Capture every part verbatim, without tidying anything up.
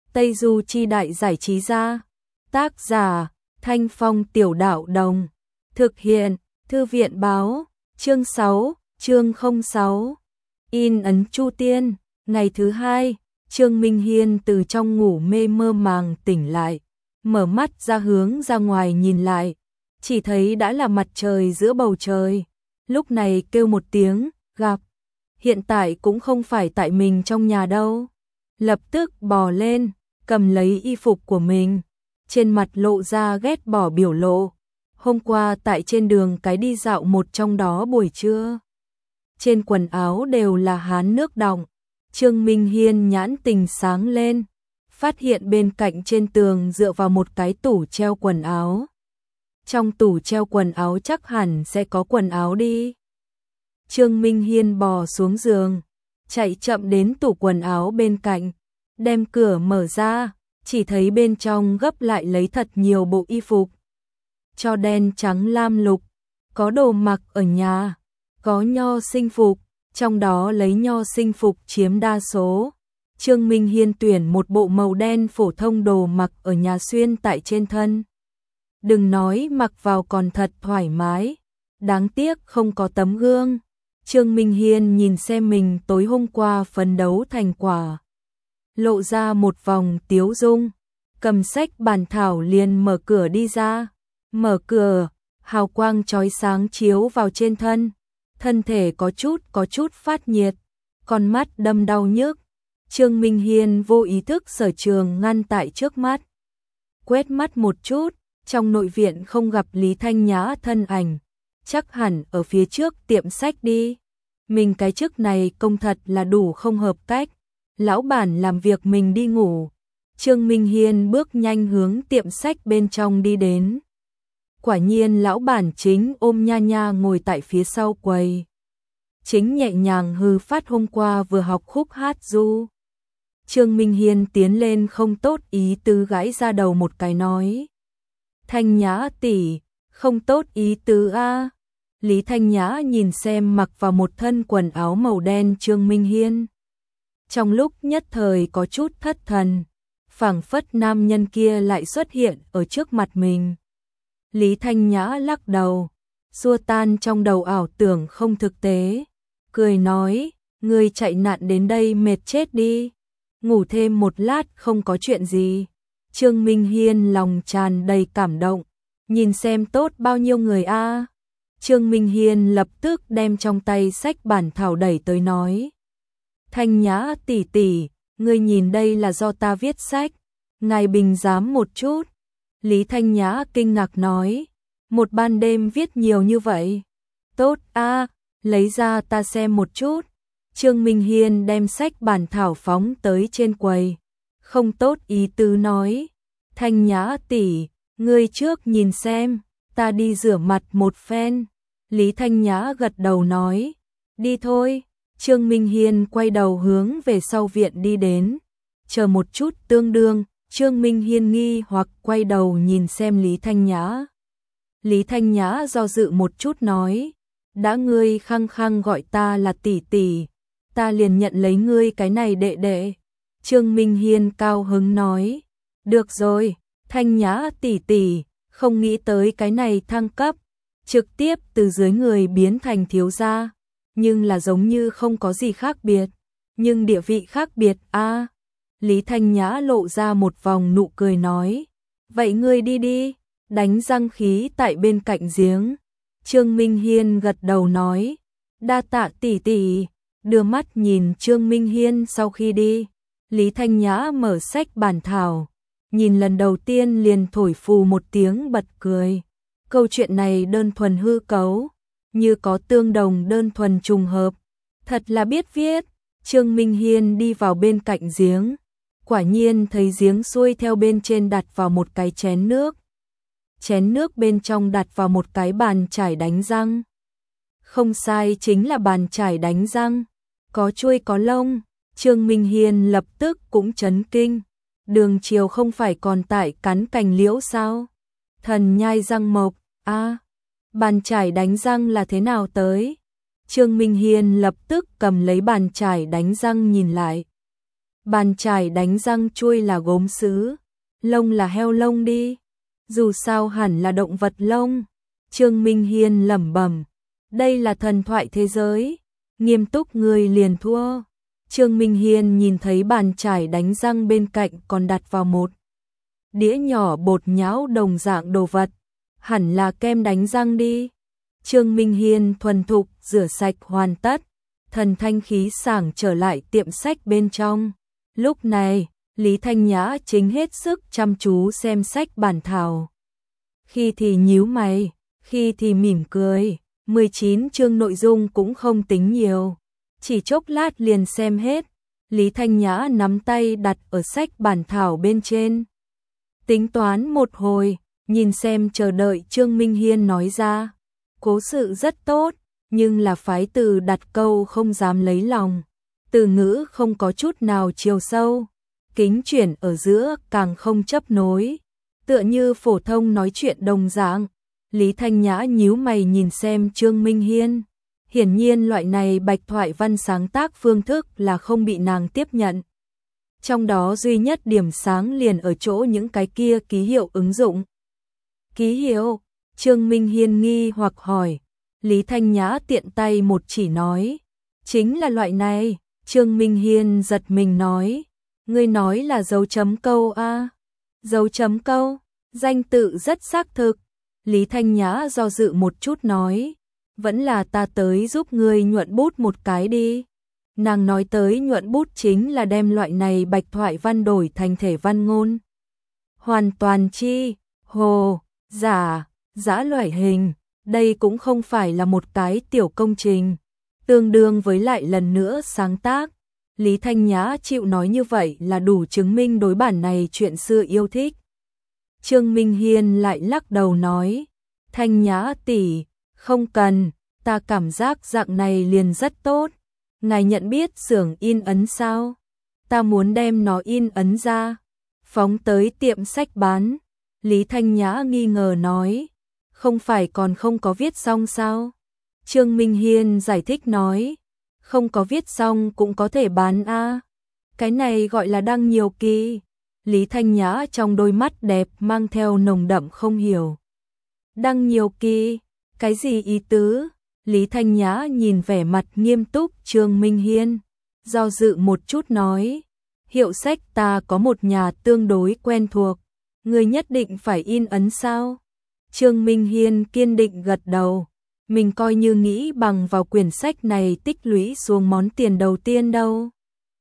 Tây Du Chi Đại Giải Trí Gia. Tác giả Thanh Phong Tiểu Đạo Đồng. Thực hiện Thư viện Báo. Chương sáu, chương không sáu. In ấn Chu Tiên. Ngày thứ hai, Trương Minh Hiên từ trong ngủ mê mơ màng tỉnh lại, mở mắt ra hướng ra ngoài nhìn lại, chỉ thấy đã là mặt trời giữa bầu trời. Lúc này kêu một tiếng, gặp. Hiện tại cũng không phải tại mình trong nhà đâu. Lập tức bò lên, cầm lấy y phục của mình, trên mặt lộ ra ghét bỏ biểu lộ. Hôm qua tại trên đường cái đi dạo một trong đó buổi trưa, trên quần áo đều là hán nước đọng. Trương Minh Hiên nhãn tình sáng lên, phát hiện bên cạnh trên tường dựa vào một cái tủ treo quần áo. Trong tủ treo quần áo chắc hẳn sẽ có quần áo đi. Trương Minh Hiên bò xuống giường, chạy chậm đến tủ quần áo bên cạnh, đem cửa mở ra, chỉ thấy bên trong gấp lại lấy thật nhiều bộ y phục. Cho đen trắng lam lục, có đồ mặc ở nhà, có nho sinh phục, trong đó lấy nho sinh phục chiếm đa số. Trương Minh Hiên tuyển một bộ màu đen phổ thông đồ mặc ở nhà xuyên tại trên thân. Đừng nói mặc vào còn thật thoải mái, đáng tiếc không có tấm gương. Trương Minh Hiên nhìn xem mình tối hôm qua phấn đấu thành quả, lộ ra một vòng tiếu dung, cầm sách bàn thảo liền mở cửa đi ra. Mở cửa, hào quang chói sáng chiếu vào trên thân, thân thể có chút có chút phát nhiệt, con mắt đâm đau nhức. Trương Minh Hiên vô ý thức sở trường ngăn tại trước mắt, quét mắt một chút, trong nội viện không gặp Lý Thanh Nhã thân ảnh, chắc hẳn ở phía trước tiệm sách đi. Mình cái chức này công thật là đủ không hợp cách, lão bản làm việc mình đi ngủ. Trương Minh Hiên bước nhanh hướng tiệm sách bên trong đi đến. Quả nhiên lão bản Chính ôm Nha Nha ngồi tại phía sau quầy. Chính nhẹ nhàng hừ phát hôm qua vừa học khúc hát ru. Trương Minh Hiên tiến lên không tốt ý tứ gãi ra đầu một cái nói: Thanh Nhã tỷ, không tốt ý tứ a. Lý Thanh Nhã nhìn xem mặc vào một thân quần áo màu đen Trương Minh Hiên, trong lúc nhất thời có chút thất thần, phảng phất nam nhân kia lại xuất hiện ở trước mặt mình. Lý Thanh Nhã lắc đầu, xua tan trong đầu ảo tưởng không thực tế, cười nói: Ngươi chạy nạn đến đây mệt chết đi, ngủ thêm một lát không có chuyện gì. Trương Minh Hiên lòng tràn đầy cảm động, nhìn xem tốt bao nhiêu người a. Trương Minh Hiên lập tức đem trong tay sách bản thảo đẩy tới nói: Thanh Nhã tỷ tỷ, ngươi nhìn đây là do ta viết sách, ngài bình giám một chút. Lý Thanh Nhã kinh ngạc nói: Một ban đêm viết nhiều như vậy? Tốt a, lấy ra ta xem một chút. Trương Minh Hiên đem sách bản thảo phóng tới trên quầy, không tốt ý tứ nói: Thanh Nhã tỷ, ngươi trước nhìn xem, ta đi rửa mặt một phen. Lý Thanh Nhã gật đầu nói: Đi thôi. Trương Minh Hiên quay đầu hướng về sau viện đi đến. Chờ một chút tương đương, Trương Minh Hiên nghi hoặc quay đầu nhìn xem Lý Thanh Nhã. Lý Thanh Nhã do dự một chút nói: Đã ngươi khăng khăng gọi ta là tỷ tỷ, ta liền nhận lấy ngươi cái này đệ đệ. Trương Minh Hiên cao hứng nói: Được rồi, Thanh Nhã tỷ tỷ, không nghĩ tới cái này thăng cấp, trực tiếp từ dưới người biến thành thiếu gia, nhưng là giống như không có gì khác biệt, nhưng địa vị khác biệt a. À, Lý Thanh Nhã lộ ra một vòng nụ cười nói: Vậy ngươi đi đi, đánh răng khí tại bên cạnh giếng. Trương Minh Hiên gật đầu nói: Đa tạ tỷ tỷ. Đưa mắt nhìn Trương Minh Hiên sau khi đi, Lý Thanh Nhã mở sách bản thảo, nhìn lần đầu tiên liền thổi phù một tiếng bật cười. Câu chuyện này đơn thuần hư cấu, như có tương đồng đơn thuần trùng hợp, thật là biết viết. Trương Minh Hiên đi vào bên cạnh giếng, quả nhiên thấy giếng xuôi theo bên trên đặt vào một cái chén nước, chén nước bên trong đặt vào một cái bàn chải đánh răng. Không sai, chính là bàn chải đánh răng, có chuôi có lông. Trương Minh Hiên lập tức cũng chấn kinh, Đường Triều không phải còn tại cắn cành liễu sao? Thần nhai răng mộc, a, à, bàn chải đánh răng là thế nào tới? Trương Minh Hiên lập tức cầm lấy bàn chải đánh răng nhìn lại. Bàn chải đánh răng chuôi là gốm sứ, lông là heo lông đi. Dù sao hẳn là động vật lông. Trương Minh Hiên lẩm bẩm, đây là thần thoại thế giới, nghiêm túc người liền thua. Trương Minh Hiên nhìn thấy bàn chải đánh răng bên cạnh còn đặt vào một đĩa nhỏ bột nhão đồng dạng đồ vật, hẳn là kem đánh răng đi. Trương Minh Hiên thuần thục rửa sạch hoàn tất, thần thanh khí sảng trở lại tiệm sách bên trong. Lúc này, Lý Thanh Nhã chính hết sức chăm chú xem sách bản thảo. Khi thì nhíu mày, khi thì mỉm cười, mười chín chương nội dung cũng không tính nhiều. Chỉ chốc lát liền xem hết, Lý Thanh Nhã nắm tay đặt ở sách bản thảo bên trên. Tính toán một hồi, nhìn xem chờ đợi Trương Minh Hiên nói ra. Cố sự rất tốt, nhưng là phái từ đặt câu không dám lấy lòng. Từ ngữ không có chút nào chiều sâu. Kính chuyển ở giữa càng không chấp nối. Tựa như phổ thông nói chuyện đồng dạng. Lý Thanh Nhã nhíu mày nhìn xem Trương Minh Hiên. Hiển nhiên loại này bạch thoại văn sáng tác phương thức là không bị nàng tiếp nhận. Trong đó duy nhất điểm sáng liền ở chỗ những cái kia ký hiệu ứng dụng. Ký hiệu? Trương Minh Hiên nghi hoặc hỏi. Lý Thanh Nhã tiện tay một chỉ nói. Chính là loại này. Trương Minh Hiên giật mình nói. Ngươi nói là dấu chấm câu a? Dấu chấm câu? Danh tự rất xác thực. Lý Thanh Nhã do dự một chút nói. Vẫn là ta tới giúp ngươi nhuận bút một cái đi. Nàng nói tới nhuận bút chính là đem loại này bạch thoại văn đổi thành thể văn ngôn. Hoàn toàn chi, hồ, giả, giã loại hình. Đây cũng không phải là một cái tiểu công trình. Tương đương với lại lần nữa sáng tác. Lý Thanh Nhã chịu nói như vậy là đủ chứng minh đối bản này chuyện xưa yêu thích. Trương Minh Hiên lại lắc đầu nói. Thanh Nhã tỷ, không cần, ta cảm giác dạng này liền rất tốt. Ngài nhận biết xưởng in ấn sao? Ta muốn đem nó in ấn ra, phóng tới tiệm sách bán. Lý Thanh Nhã nghi ngờ nói. Không phải còn không có viết xong sao? Trương Minh Hiên giải thích nói. Không có viết xong cũng có thể bán a. Cái này gọi là đăng nhiều kỳ. Lý Thanh Nhã trong đôi mắt đẹp mang theo nồng đậm không hiểu. Đăng nhiều kỳ? Cái gì ý tứ? Lý Thanh Nhã nhìn vẻ mặt nghiêm túc Trương Minh Hiên, do dự một chút nói. Hiệu sách ta có một nhà tương đối quen thuộc. Người nhất định phải in ấn sao? Trương Minh Hiên kiên định gật đầu. Mình coi như nghĩ bằng vào quyển sách này tích lũy xuống món tiền đầu tiên đâu.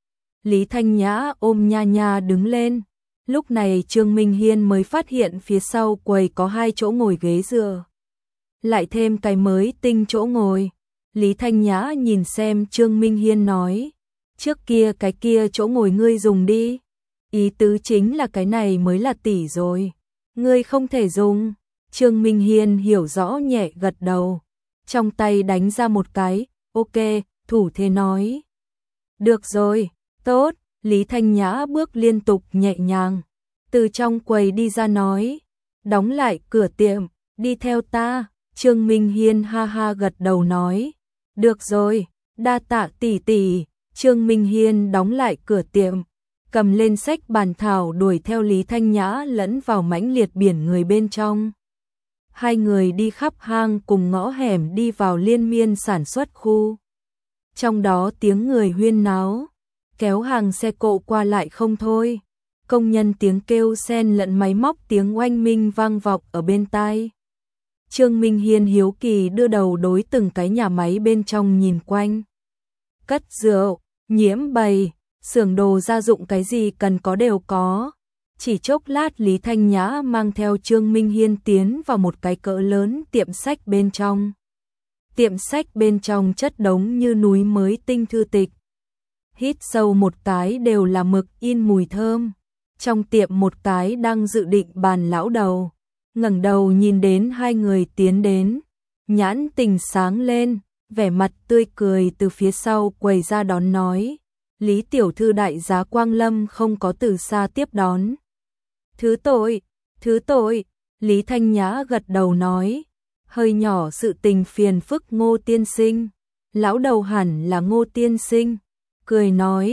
Lý Thanh Nhã ôm nha nha đứng lên. Lúc này Trương Minh Hiên mới phát hiện phía sau quầy có hai chỗ ngồi ghế dựa. Lại thêm cái mới tinh chỗ ngồi. Lý Thanh Nhã nhìn xem Trương Minh Hiên nói. Trước kia cái kia chỗ ngồi ngươi dùng đi. Ý tứ chính là cái này mới là tỷ rồi. Ngươi không thể dùng. Trương Minh Hiên hiểu rõ nhẹ gật đầu. Trong tay đánh ra một cái. Ok, thủ thế nói. Được rồi, tốt. Lý Thanh Nhã bước liên tục nhẹ nhàng. Từ trong quầy đi ra nói. Đóng lại cửa tiệm, đi theo ta. Trương Minh Hiên ha ha gật đầu nói. Được rồi, đa tạ tỷ tỷ. Trương Minh Hiên đóng lại cửa tiệm, cầm lên sách bản thảo đuổi theo Lý Thanh Nhã lẫn vào mãnh liệt biển người bên trong. Hai người đi khắp hang cùng ngõ hẻm đi vào liên miên sản xuất khu. Trong đó tiếng người huyên náo, kéo hàng xe cộ qua lại không thôi. Công nhân tiếng kêu xen lẫn máy móc tiếng oanh minh vang vọng ở bên tai. Trương Minh Hiên hiếu kỳ đưa đầu đối từng cái nhà máy bên trong nhìn quanh. Cất rượu, nhiễm bày, xưởng đồ gia dụng cái gì cần có đều có. Chỉ chốc lát Lý Thanh Nhã mang theo Trương Minh Hiên tiến vào một cái cỡ lớn tiệm sách bên trong. Tiệm sách bên trong chất đống như núi mới tinh thư tịch. Hít sâu một cái đều là mực in mùi thơm. Trong tiệm một cái đang dự định bàn lão đầu. Ngẩng đầu nhìn đến hai người tiến đến. Nhãn tình sáng lên, vẻ mặt tươi cười từ phía sau quầy ra đón nói. Lý tiểu thư đại giá Quang Lâm không có từ xa tiếp đón. Thứ tội, thứ tội, Lý Thanh Nhã gật đầu nói. Hơi nhỏ sự tình phiền phức Ngô tiên sinh. Lão đầu hẳn là Ngô tiên sinh. Cười nói,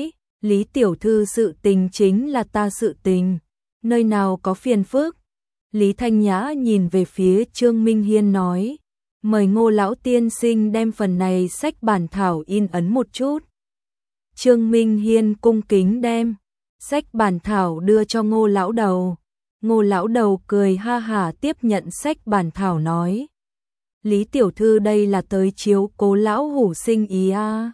Lý tiểu thư sự tình chính là ta sự tình, nơi nào có phiền phức. Lý Thanh Nhã nhìn về phía Trương Minh Hiên nói, mời Ngô lão tiên sinh đem phần này sách bản thảo in ấn một chút. Trương Minh Hiên cung kính đem sách bản thảo đưa cho Ngô lão đầu. Ngô lão đầu cười ha hả tiếp nhận sách bản thảo nói, Lý tiểu thư đây là tới chiếu cố lão hủ sinh ý a.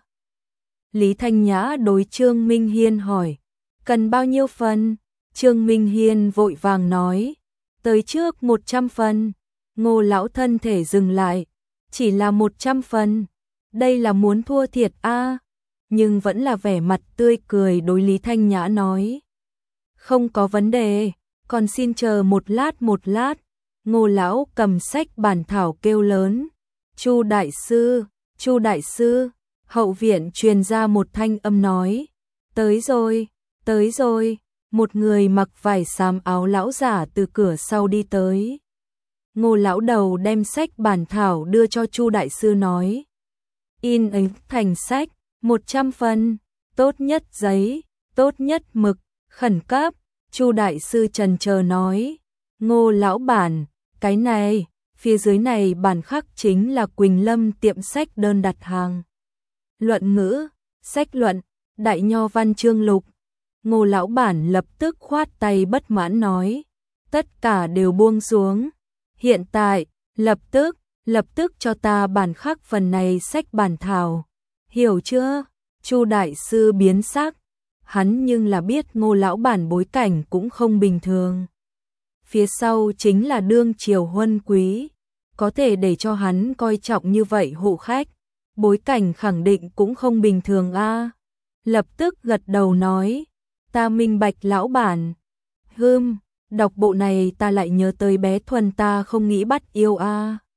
Lý Thanh Nhã đối Trương Minh Hiên hỏi, cần bao nhiêu phần? Trương Minh Hiên vội vàng nói, tới trước một trăm phần. Ngô lão thân thể dừng lại, chỉ là một trăm phần, đây là muốn thua thiệt a. Nhưng vẫn là vẻ mặt tươi cười đối Lý Thanh Nhã nói, không có vấn đề, còn xin chờ một lát một lát. Ngô lão cầm sách bản thảo kêu lớn, Chu đại sư, Chu đại sư. Hậu viện truyền ra một thanh âm nói, tới rồi, tới rồi. Một người mặc vải xám áo lão giả từ cửa sau đi tới. Ngô lão đầu đem sách bản thảo đưa cho Chu đại sư nói, in ấn thành sách, một trăm phần, tốt nhất giấy, tốt nhất mực, khẩn cấp. Chu đại sư trần chờ nói, Ngô lão bản, cái này, phía dưới này bản khắc chính là Quỳnh Lâm tiệm sách đơn đặt hàng. Luận ngữ, sách luận, đại nho văn chương lục. Ngô lão bản lập tức khoát tay bất mãn nói, tất cả đều buông xuống. Hiện tại, lập tức, lập tức cho ta bản khắc phần này sách bản thảo. Hiểu chưa? Chu đại sư biến sắc, hắn nhưng là biết Ngô lão bản bối cảnh cũng không bình thường. Phía sau chính là đương triều huân quý, có thể để cho hắn coi trọng như vậy hộ khách, bối cảnh khẳng định cũng không bình thường a. Lập tức gật đầu nói, ta minh bạch lão bản. Hừm, đọc bộ này ta lại nhớ tới bé Thuần ta không nghĩ bắt yêu a.